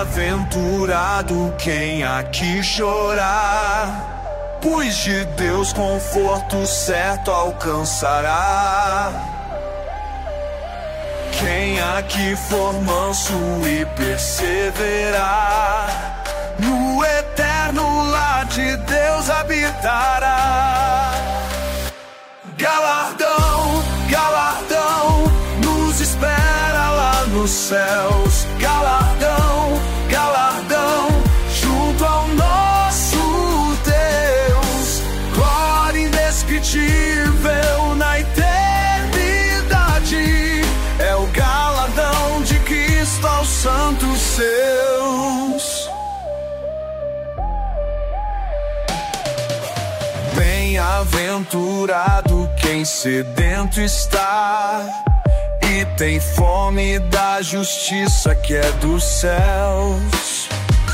Bem-aventurado quem aqui chorar, pois de Deus conforto certo alcançará. Quem aqui for manso e perseverar, no eterno lar de Deus habitará. Galardão, galardão, nos espera lá nos céus. Galardão, galardão, junto ao nosso Deus. Glória indescritível na eternidade, é o galardão de Cristo aos santos seus. Bem-aventurado quem sedento está e tem fome da justiça que é dos céus.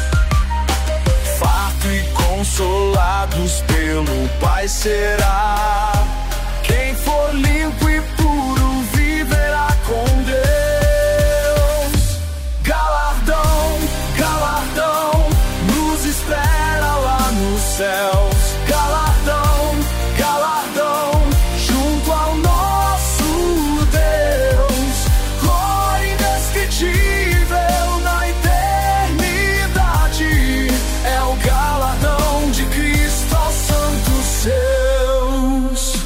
Farto e consolados pelo Pai será. Quem for limpo e puro viverá com Deus. Galardão, galardão, nos espera lá nos céus. Galardão, galardão, junto ao nosso Deus. Glória indescritível na eternidade, é o galardão de Cristo aos santos seus.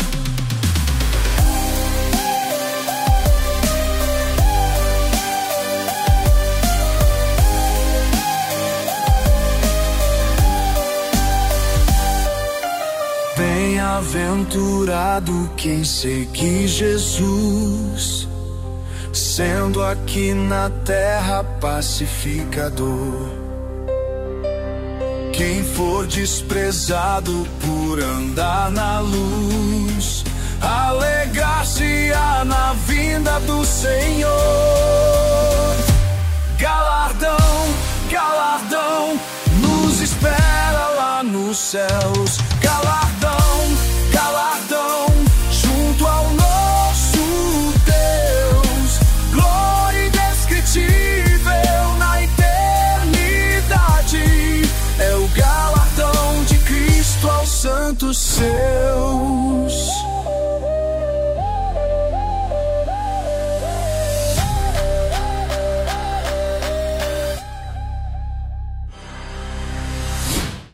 Bem-aventurado quem seguir Jesus, sendo aqui na terra pacificador. Quem for desprezado por andar na luz, alegrar-se-á na vinda do Senhor. Galardão, galardão, nos espera lá nos céus. Galardão,